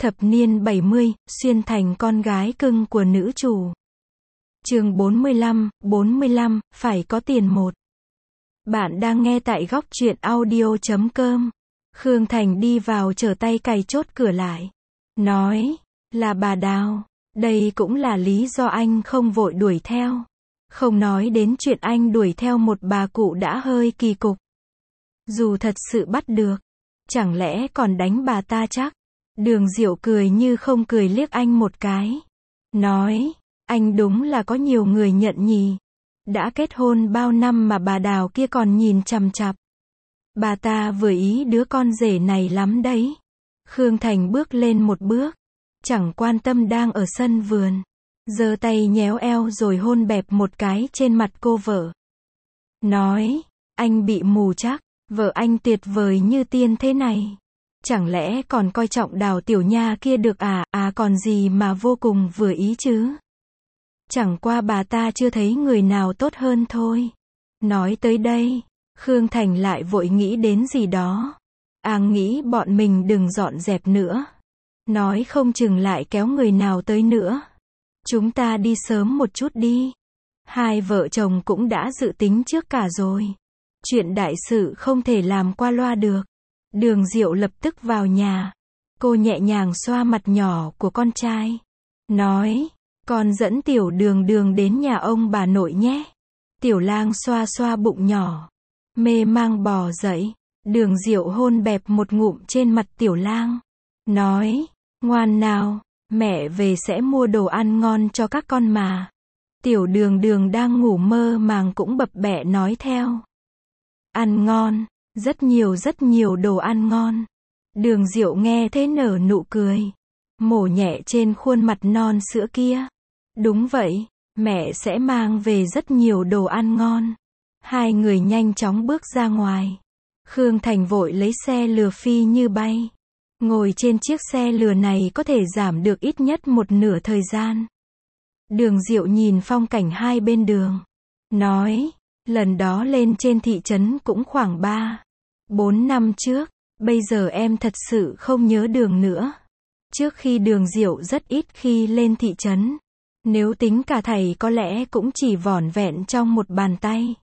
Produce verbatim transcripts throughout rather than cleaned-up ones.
Thập niên bảy mươi, xuyên thành con gái cưng của nữ chủ. Chương bốn mươi lăm, bốn mươi lăm, phải có tiền một. Bạn đang nghe tại góc truyện audio chấm com. Khương Thành đi vào trở tay cài chốt cửa lại. Nói, là bà Đào. Đây cũng là lý do anh không vội đuổi theo. Không nói đến chuyện anh đuổi theo một bà cụ đã hơi kỳ cục. Dù thật sự bắt được, chẳng lẽ còn đánh bà ta chắc? Đường Diệu cười như không cười liếc anh một cái. Nói, anh đúng là có nhiều người nhận nhì. Đã kết hôn bao năm mà bà Đào kia còn nhìn chằm chằm. Bà ta vừa ý đứa con rể này lắm đấy. Khương Thành bước lên một bước, chẳng quan tâm đang ở sân vườn. Giơ tay nhéo eo rồi hôn bẹp một cái trên mặt cô vợ. Nói, anh bị mù chắc, vợ anh tuyệt vời như tiên thế này. Chẳng lẽ còn coi trọng Đào tiểu nha kia được à, à còn gì mà vô cùng vừa ý chứ. Chẳng qua bà ta chưa thấy người nào tốt hơn thôi. Nói tới đây, Khương Thành lại vội nghĩ đến gì đó. À nghĩ bọn mình đừng dọn dẹp nữa. Nói không chừng lại kéo người nào tới nữa. Chúng ta đi sớm một chút đi. Hai vợ chồng cũng đã dự tính trước cả rồi. Chuyện đại sự không thể làm qua loa được. Đường Diệu lập tức vào nhà. Cô nhẹ nhàng xoa mặt nhỏ của con trai. Nói, con dẫn tiểu đường đường đến nhà ông bà nội nhé. Tiểu lang xoa xoa bụng nhỏ. Mê mang bò dậy. Đường Diệu hôn bẹp một ngụm trên mặt tiểu lang. Nói, ngoan nào, mẹ về sẽ mua đồ ăn ngon cho các con mà. Tiểu đường đường đang ngủ mơ màng cũng bập bẹ nói theo. Ăn ngon, rất nhiều rất nhiều đồ ăn ngon. Đường Diệu nghe thế nở nụ cười. Mổ nhẹ trên khuôn mặt non sữa kia. Đúng vậy, mẹ sẽ mang về rất nhiều đồ ăn ngon. Hai người nhanh chóng bước ra ngoài. Khương Thành vội lấy xe lừa phi như bay. Ngồi trên chiếc xe lừa này có thể giảm được ít nhất một nửa thời gian. Đường Diệu nhìn phong cảnh hai bên đường. Nói, lần đó lên trên thị trấn cũng khoảng ba, bốn năm trước. Bây giờ em thật sự không nhớ đường nữa. Trước khi Đường Diệu rất ít khi lên thị trấn. Nếu tính cả thầy có lẽ cũng chỉ vỏn vẹn trong một bàn tay.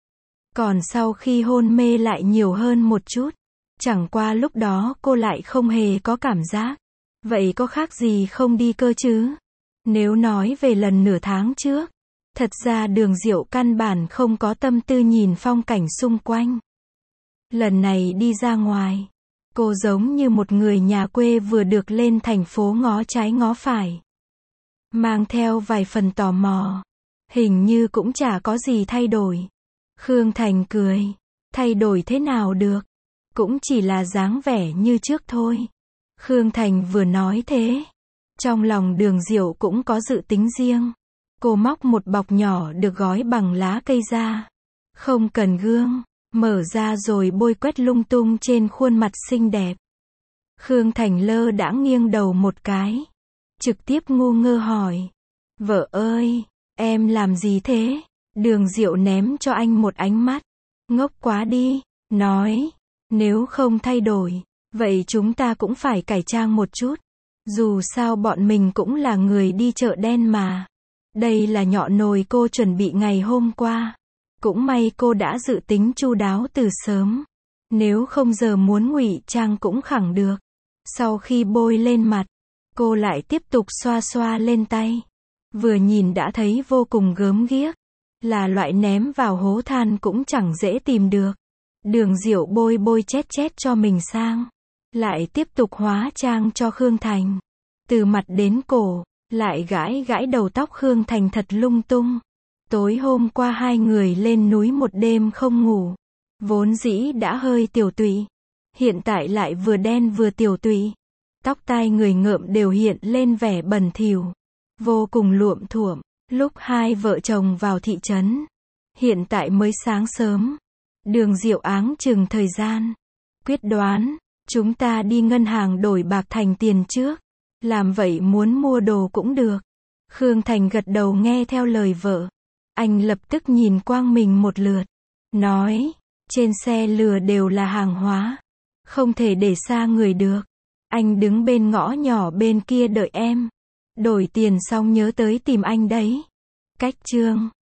Còn sau khi hôn mê lại nhiều hơn một chút. Chẳng qua lúc đó cô lại không hề có cảm giác. Vậy có khác gì không đi cơ chứ? Nếu nói về lần nửa tháng trước, thật ra Đường Diệu căn bản không có tâm tư nhìn phong cảnh xung quanh. Lần này đi ra ngoài, cô giống như một người nhà quê vừa được lên thành phố ngó trái ngó phải. Mang theo vài phần tò mò. Hình như cũng chả có gì thay đổi. Khương Thành cười. Thay đổi thế nào được? Cũng chỉ là dáng vẻ như trước thôi. Khương Thành vừa nói thế. Trong lòng Đường Diệu cũng có dự tính riêng. Cô móc một bọc nhỏ được gói bằng lá cây ra. Không cần gương. Mở ra rồi bôi quét lung tung trên khuôn mặt xinh đẹp. Khương Thành lơ đãng nghiêng đầu một cái. Trực tiếp ngu ngơ hỏi. Vợ ơi, em làm gì thế? Đường Diệu ném cho anh một ánh mắt. Ngốc quá đi. Nói, nếu không thay đổi, vậy chúng ta cũng phải cải trang một chút. Dù sao bọn mình cũng là người đi chợ đen mà. Đây là nhọ nồi cô chuẩn bị ngày hôm qua. Cũng may cô đã dự tính chu đáo từ sớm. Nếu không giờ muốn ngụy trang cũng khẳng được. Sau khi bôi lên mặt, cô lại tiếp tục xoa xoa lên tay. Vừa nhìn đã thấy vô cùng gớm ghiếc. Là loại ném vào hố than cũng chẳng dễ tìm được. Đường Diệu bôi bôi chét chét cho mình sang. Lại tiếp tục hóa trang cho Khương Thành. Từ mặt đến cổ, lại gãi gãi đầu tóc Khương Thành thật lung tung. Tối hôm qua hai người lên núi một đêm không ngủ. Vốn dĩ đã hơi tiểu tụy. Hiện tại lại vừa đen vừa tiểu tụy. Tóc tai người ngợm đều hiện lên vẻ bẩn thỉu. Vô cùng luộm thuộm. Lúc hai vợ chồng vào thị trấn. Hiện tại mới sáng sớm. Đường Diệu áng chừng thời gian. Quyết đoán, chúng ta đi ngân hàng đổi bạc thành tiền trước. Làm vậy muốn mua đồ cũng được. Khương Thành gật đầu nghe theo lời vợ. Anh lập tức nhìn quang mình một lượt. Nói, trên xe lừa đều là hàng hóa. Không thể để xa người được. Anh đứng bên ngõ nhỏ bên kia đợi em. Đổi tiền xong nhớ tới tìm anh đấy. Cách chương